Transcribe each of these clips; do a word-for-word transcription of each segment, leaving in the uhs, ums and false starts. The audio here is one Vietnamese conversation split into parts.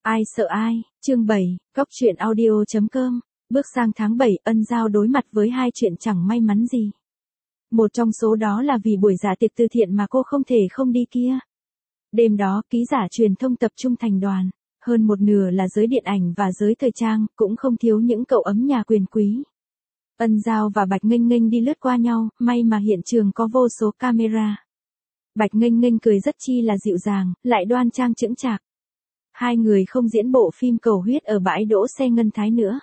Ai sợ ai, chương bảy, Cóc truyện audio.com, bước sang tháng bảy, Ân Giao đối mặt với hai chuyện chẳng may mắn gì. Một trong số đó là vì buổi dạ tiệc từ thiện mà cô không thể không đi kia. Đêm đó, ký giả truyền thông tập trung thành đoàn, hơn một nửa là giới điện ảnh và giới thời trang, cũng không thiếu những cậu ấm nhà quyền quý. Ân Giao và Bạch Nghênh Nghênh đi lướt qua nhau, may mà hiện trường có vô số camera. Bạch Nghênh Nghênh cười rất chi là dịu dàng, lại đoan trang chững chạc. Hai người không diễn bộ phim cầu huyết ở bãi đỗ xe Ngân Thái nữa.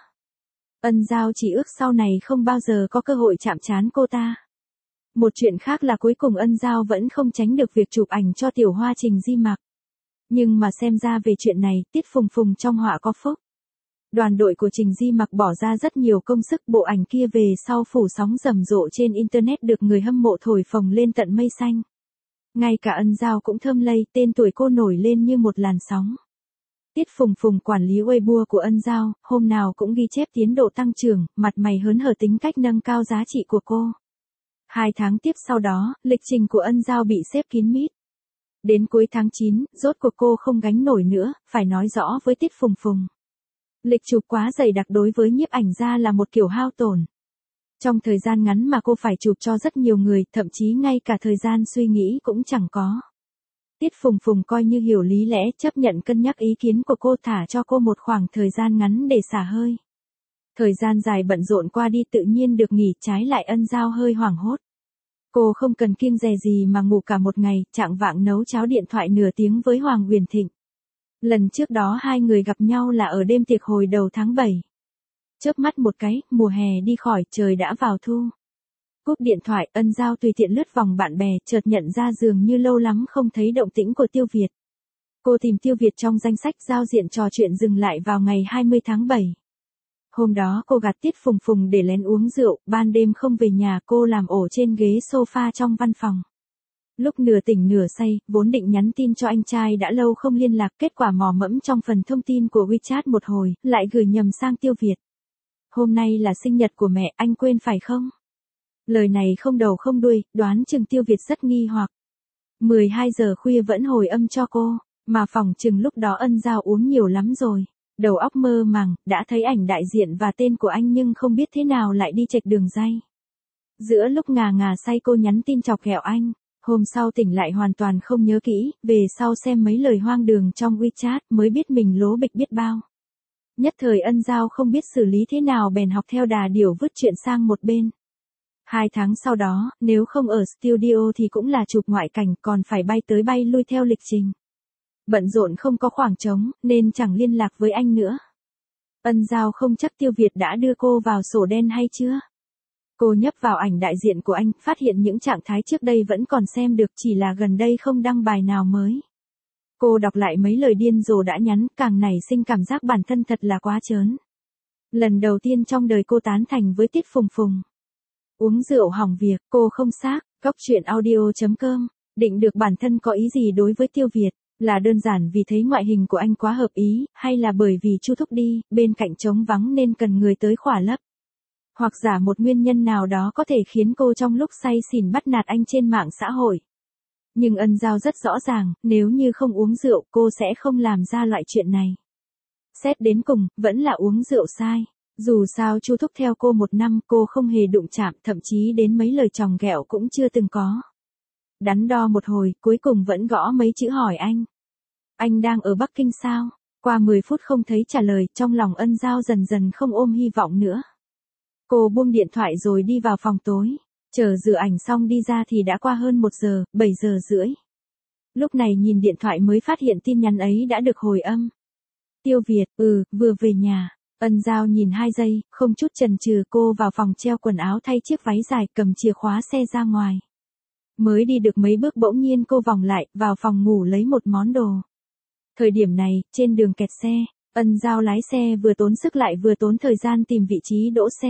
Ân Giao chỉ ước sau này không bao giờ có cơ hội chạm trán cô ta. Một chuyện khác là cuối cùng Ân Giao vẫn không tránh được việc chụp ảnh cho tiểu hoa Trình Di Mặc. Nhưng mà xem ra về chuyện này, Tiết Phùng Phùng trong họa có phúc. Đoàn đội của Trình Di Mặc bỏ ra rất nhiều công sức, bộ ảnh kia về sau phủ sóng rầm rộ trên Internet được người hâm mộ thổi phồng lên tận mây xanh. Ngay cả Ân Giao cũng thơm lây, tên tuổi cô nổi lên như một làn sóng. Tiết Phùng Phùng quản lý Weibo của Ân Giao, hôm nào cũng ghi chép tiến độ tăng trưởng, mặt mày hớn hở tính cách nâng cao giá trị của cô. Hai tháng tiếp sau đó, lịch trình của Ân Giao bị xếp kín mít. Đến cuối tháng chín, rốt cuộc cô không gánh nổi nữa, phải nói rõ với Tiết Phùng Phùng. Lịch chụp quá dày đặc đối với nhiếp ảnh gia là một kiểu hao tổn. Trong thời gian ngắn mà cô phải chụp cho rất nhiều người, thậm chí ngay cả thời gian suy nghĩ cũng chẳng có. Tiết Phùng Phùng coi như hiểu lý lẽ, chấp nhận cân nhắc ý kiến của cô, thả cho cô một khoảng thời gian ngắn để xả hơi. Thời gian dài bận rộn qua đi tự nhiên được nghỉ, trái lại Ân Giao hơi hoảng hốt. Cô không cần kiêng dè gì mà ngủ cả một ngày, chạng vạng nấu cháo điện thoại nửa tiếng với Hoàng Huyền Thịnh. Lần trước đó hai người gặp nhau là ở đêm tiệc hồi đầu tháng bảy. Chớp mắt một cái, mùa hè đi khỏi, trời đã vào thu. Cúp điện thoại, Ân Giao tùy tiện lướt vòng bạn bè, chợt nhận ra dường như lâu lắm không thấy động tĩnh của Tiêu Việt. Cô tìm Tiêu Việt trong danh sách giao diện trò chuyện dừng lại vào ngày hai mươi tháng bảy. Hôm đó cô gạt Tiết Phùng Phùng để lén uống rượu, ban đêm không về nhà, cô làm ổ trên ghế sofa trong văn phòng. Lúc nửa tỉnh nửa say, vốn định nhắn tin cho anh trai đã lâu không liên lạc, kết quả mò mẫm trong phần thông tin của WeChat một hồi, lại gửi nhầm sang Tiêu Việt. Hôm nay là sinh nhật của mẹ, anh quên phải không? Lời này không đầu không đuôi, đoán chừng Tiêu Việt rất nghi hoặc. mười hai giờ khuya vẫn hồi âm cho cô, mà phỏng chừng lúc đó Ân Giao uống nhiều lắm rồi. Đầu óc mơ màng, đã thấy ảnh đại diện và tên của anh nhưng không biết thế nào lại đi chệch đường ray. Giữa lúc ngà ngà say cô nhắn tin chọc ghẹo anh, hôm sau tỉnh lại hoàn toàn không nhớ kỹ, về sau xem mấy lời hoang đường trong WeChat mới biết mình lố bịch biết bao. Nhất thời Ân Giao không biết xử lý thế nào bèn học theo đà điểu vứt chuyện sang một bên. Hai tháng sau đó, nếu không ở studio thì cũng là chụp ngoại cảnh, còn phải bay tới bay lui theo lịch trình. Bận rộn không có khoảng trống, nên chẳng liên lạc với anh nữa. Ân Giao không chắc Tiêu Việt đã đưa cô vào sổ đen hay chưa. Cô nhấp vào ảnh đại diện của anh, phát hiện những trạng thái trước đây vẫn còn xem được, chỉ là gần đây không đăng bài nào mới. Cô đọc lại mấy lời điên rồ đã nhắn, càng nảy sinh cảm giác bản thân thật là quá trớn. Lần đầu tiên trong đời cô tán thành với Tiết Phùng Phùng. Uống rượu hỏng việc, cô không xác, Cóc truyện audio.com, định được bản thân có ý gì đối với Tiêu Việt, là đơn giản vì thấy ngoại hình của anh quá hợp ý, hay là bởi vì Chu Thúc đi, bên cạnh trống vắng nên cần người tới khỏa lấp. Hoặc giả một nguyên nhân nào đó có thể khiến cô trong lúc say xỉn bắt nạt anh trên mạng xã hội. Nhưng Ân Giao rất rõ ràng, nếu như không uống rượu cô sẽ không làm ra loại chuyện này. Xét đến cùng, vẫn là uống rượu sai. Dù sao Chu Thúc theo cô một năm cô không hề đụng chạm, thậm chí đến mấy lời chòng ghẹo cũng chưa từng có. Đắn đo một hồi, cuối cùng vẫn gõ mấy chữ hỏi anh. Anh đang ở Bắc Kinh sao? Qua mười phút không thấy trả lời, trong lòng Ân Giao dần dần không ôm hy vọng nữa. Cô buông điện thoại rồi đi vào phòng tối. Chờ rửa ảnh xong đi ra thì đã qua hơn một giờ, bảy giờ rưỡi. Lúc này nhìn điện thoại mới phát hiện tin nhắn ấy đã được hồi âm. Tiêu Việt, ừ, vừa về nhà. Ân Giao nhìn hai giây, không chút chần chừ cô vào phòng treo quần áo thay chiếc váy dài, cầm chìa khóa xe ra ngoài. Mới đi được mấy bước bỗng nhiên cô vòng lại, vào phòng ngủ lấy một món đồ. Thời điểm này, trên đường kẹt xe, Ân Giao lái xe vừa tốn sức lại vừa tốn thời gian tìm vị trí đỗ xe.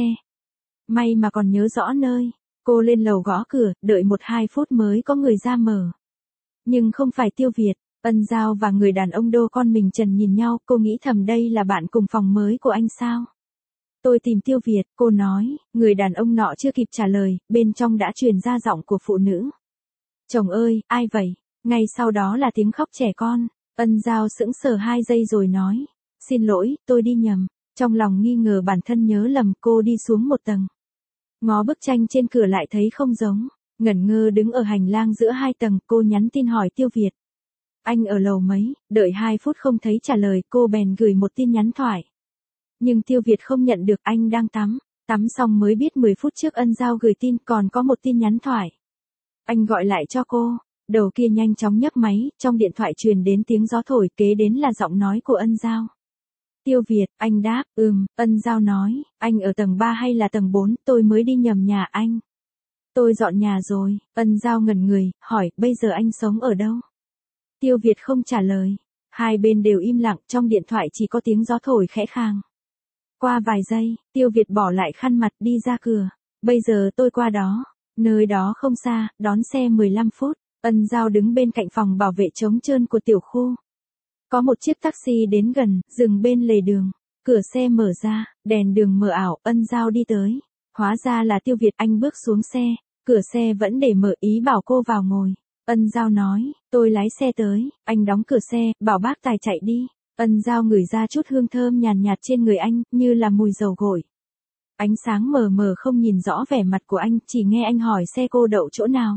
May mà còn nhớ rõ nơi, cô lên lầu gõ cửa, đợi một hai phút mới có người ra mở. Nhưng không phải Tiêu Việt. Ân Giao và người đàn ông đô con mình trần nhìn nhau, cô nghĩ thầm đây là bạn cùng phòng mới của anh sao. Tôi tìm Tiêu Việt, cô nói, người đàn ông nọ chưa kịp trả lời, bên trong đã truyền ra giọng của phụ nữ. Chồng ơi, ai vậy? Ngay sau đó là tiếng khóc trẻ con. Ân Giao sững sờ hai giây rồi nói. Xin lỗi, tôi đi nhầm. Trong lòng nghi ngờ bản thân nhớ lầm, cô đi xuống một tầng. Ngó bức tranh trên cửa lại thấy không giống. Ngẩn ngơ đứng ở hành lang giữa hai tầng, cô nhắn tin hỏi Tiêu Việt. Anh ở lầu mấy, đợi hai phút không thấy trả lời, cô bèn gửi một tin nhắn thoại. Nhưng Tiêu Việt không nhận được, anh đang tắm. Tắm xong mới biết mười phút trước Ân Giao gửi tin còn có một tin nhắn thoại. Anh gọi lại cho cô, đầu kia nhanh chóng nhấc máy, trong điện thoại truyền đến tiếng gió thổi, kế đến là giọng nói của Ân Giao. Tiêu Việt, anh đáp, ừm, Ân Giao nói, anh ở tầng ba hay là tầng bốn, tôi mới đi nhầm nhà anh. Tôi dọn nhà rồi, Ân Giao ngẩn người, hỏi, bây giờ anh sống ở đâu? Tiêu Việt không trả lời, hai bên đều im lặng, trong điện thoại chỉ có tiếng gió thổi khẽ khàng. Qua vài giây, Tiêu Việt bỏ lại khăn mặt đi ra cửa, bây giờ tôi qua đó, nơi đó không xa, đón xe mười lăm phút, Ân Giao đứng bên cạnh phòng bảo vệ trống trơn của tiểu khu. Có một chiếc taxi đến gần, dừng bên lề đường, cửa xe mở ra, đèn đường mờ ảo, Ân Giao đi tới. Hóa ra là Tiêu Việt, anh bước xuống xe, cửa xe vẫn để mở, ý bảo cô vào ngồi. Ân Giao nói, tôi lái xe tới, anh đóng cửa xe, bảo bác tài chạy đi. Ân Giao ngửi ra chút hương thơm nhàn nhạt trên người anh, như là mùi dầu gội. Ánh sáng mờ mờ không nhìn rõ vẻ mặt của anh, chỉ nghe anh hỏi xe cô đậu chỗ nào.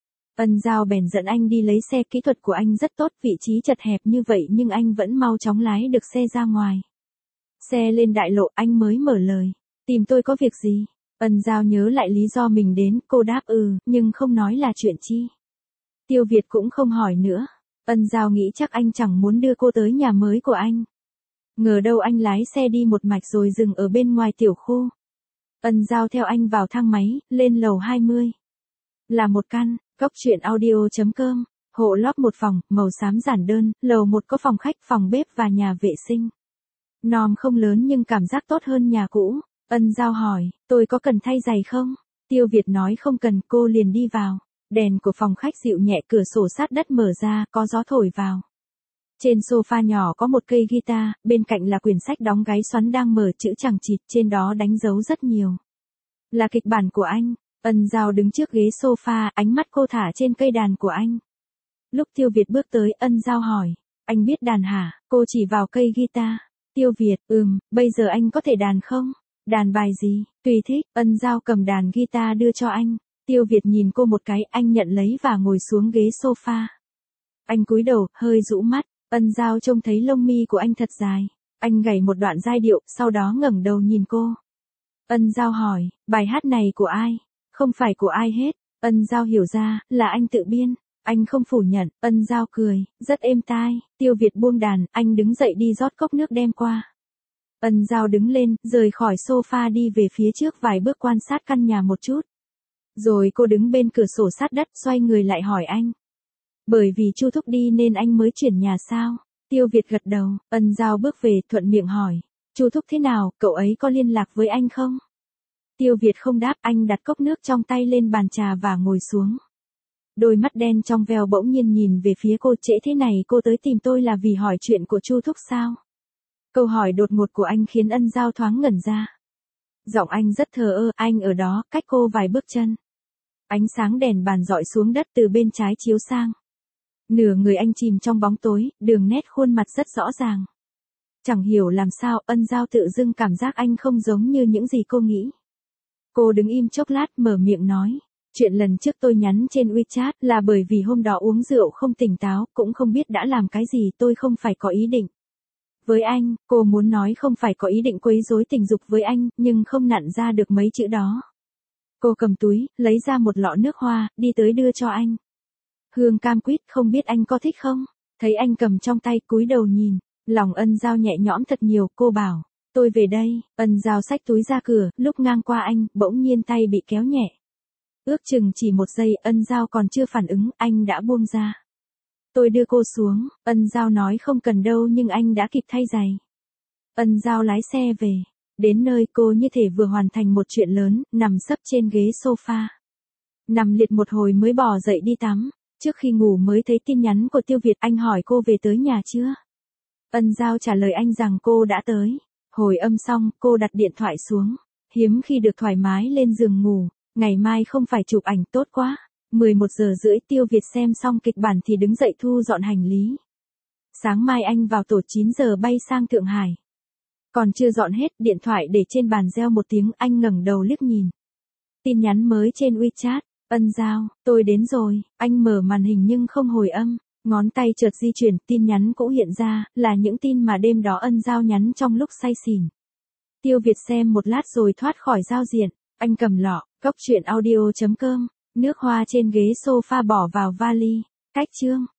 Ân Giao bèn dẫn anh đi lấy xe, kỹ thuật của anh rất tốt, vị trí chật hẹp như vậy nhưng anh vẫn mau chóng lái được xe ra ngoài. Xe lên đại lộ, anh mới mở lời, tìm tôi có việc gì? Ân Giao nhớ lại lý do mình đến, cô đáp ừ, nhưng không nói là chuyện chi. Tiêu Việt cũng không hỏi nữa. Ân Giao nghĩ chắc anh chẳng muốn đưa cô tới nhà mới của anh. Ngờ đâu anh lái xe đi một mạch rồi dừng ở bên ngoài tiểu khu. Ân Giao theo anh vào thang máy, lên lầu hai mươi. Là một căn, góc truyện audio chấm com, hộ lót một phòng, màu xám giản đơn, lầu một có phòng khách, phòng bếp và nhà vệ sinh. Nom không lớn nhưng cảm giác tốt hơn nhà cũ. Ân Giao hỏi, tôi có cần thay giày không? Tiêu Việt nói không cần, cô liền đi vào. Đèn của phòng khách dịu nhẹ, cửa sổ sát đất mở ra, có gió thổi vào. Trên sofa nhỏ có một cây guitar, bên cạnh là quyển sách đóng gáy xoắn đang mở, chữ chằng chịt, trên đó đánh dấu rất nhiều. Là kịch bản của anh. Ân Giao đứng trước ghế sofa, ánh mắt cô thả trên cây đàn của anh. Lúc Tiêu Việt bước tới, Ân Giao hỏi, anh biết đàn hả? Cô chỉ vào cây guitar. Tiêu Việt, ừm, bây giờ anh có thể đàn không? Đàn bài gì? Tùy thích. Ân Giao cầm đàn guitar đưa cho anh. Tiêu Việt nhìn cô một cái, anh nhận lấy và ngồi xuống ghế sofa. Anh cúi đầu, hơi rũ mắt. Ân Giao trông thấy lông mi của anh thật dài. Anh gảy một đoạn giai điệu, sau đó ngẩng đầu nhìn cô. Ân Giao hỏi, bài hát này của ai? Không phải của ai hết. Ân Giao hiểu ra, là anh tự biên. Anh không phủ nhận. Ân Giao cười, rất êm tai. Tiêu Việt buông đàn, anh đứng dậy đi rót cốc nước đem qua. Ân Giao đứng lên, rời khỏi sofa đi về phía trước vài bước quan sát căn nhà một chút. Rồi cô đứng bên cửa sổ sát đất, xoay người lại hỏi anh. Bởi vì Chu Thúc đi nên anh mới chuyển nhà sao? Tiêu Việt gật đầu. Ân Giao bước về, thuận miệng hỏi. Chu Thúc thế nào, cậu ấy có liên lạc với anh không? Tiêu Việt không đáp, anh đặt cốc nước trong tay lên bàn trà và ngồi xuống. Đôi mắt đen trong veo bỗng nhiên nhìn về phía cô, trễ thế này cô tới tìm tôi là vì hỏi chuyện của Chu Thúc sao? Câu hỏi đột ngột của anh khiến Ân Giao thoáng ngẩn ra. Giọng anh rất thờ ơ, anh ở đó, cách cô vài bước chân. Ánh sáng đèn bàn dọi xuống đất từ bên trái chiếu sang. Nửa người anh chìm trong bóng tối, đường nét khuôn mặt rất rõ ràng. Chẳng hiểu làm sao, Ân Giao tự dưng cảm giác anh không giống như những gì cô nghĩ. Cô đứng im chốc lát, mở miệng nói. Chuyện lần trước tôi nhắn trên WeChat là bởi vì hôm đó uống rượu không tỉnh táo, cũng không biết đã làm cái gì, tôi không phải có ý định. Với anh, cô muốn nói không phải có ý định quấy rối tình dục với anh, nhưng không nặn ra được mấy chữ đó. Cô cầm túi, lấy ra một lọ nước hoa, đi tới đưa cho anh. Hương cam quýt, không biết anh có thích không? Thấy anh cầm trong tay, cúi đầu nhìn, lòng Ân Giao nhẹ nhõm thật nhiều, cô bảo, tôi về đây. Ân Giao xách túi ra cửa, lúc ngang qua anh, bỗng nhiên tay bị kéo nhẹ. Ước chừng chỉ một giây, Ân Giao còn chưa phản ứng, anh đã buông ra. Tôi đưa cô xuống. Ân Giao nói không cần đâu nhưng anh đã kịp thay giày. Ân Giao lái xe về. Đến nơi cô như thể vừa hoàn thành một chuyện lớn, nằm sấp trên ghế sofa. Nằm liệt một hồi mới bò dậy đi tắm. Trước khi ngủ mới thấy tin nhắn của Tiêu Việt, anh hỏi cô về tới nhà chưa? Ân Giao trả lời anh rằng cô đã tới. Hồi âm xong, cô đặt điện thoại xuống. Hiếm khi được thoải mái lên giường ngủ. Ngày mai không phải chụp ảnh, tốt quá. mười một giờ rưỡi Tiêu Việt xem xong kịch bản thì đứng dậy thu dọn hành lý. Sáng mai anh vào tổ chín giờ bay sang Thượng Hải. Còn chưa dọn hết, điện thoại để trên bàn reo một tiếng, anh ngẩng đầu liếc nhìn. Tin nhắn mới trên WeChat, Ân Giao, tôi đến rồi, anh mở màn hình nhưng không hồi âm, ngón tay chợt di chuyển, tin nhắn cũ hiện ra, là những tin mà đêm đó Ân Giao nhắn trong lúc say xỉn. Tiêu Việt xem một lát rồi thoát khỏi giao diện, anh cầm lọ, cốc truyện audio chấm com, nước hoa trên ghế sofa bỏ vào vali, cách chương.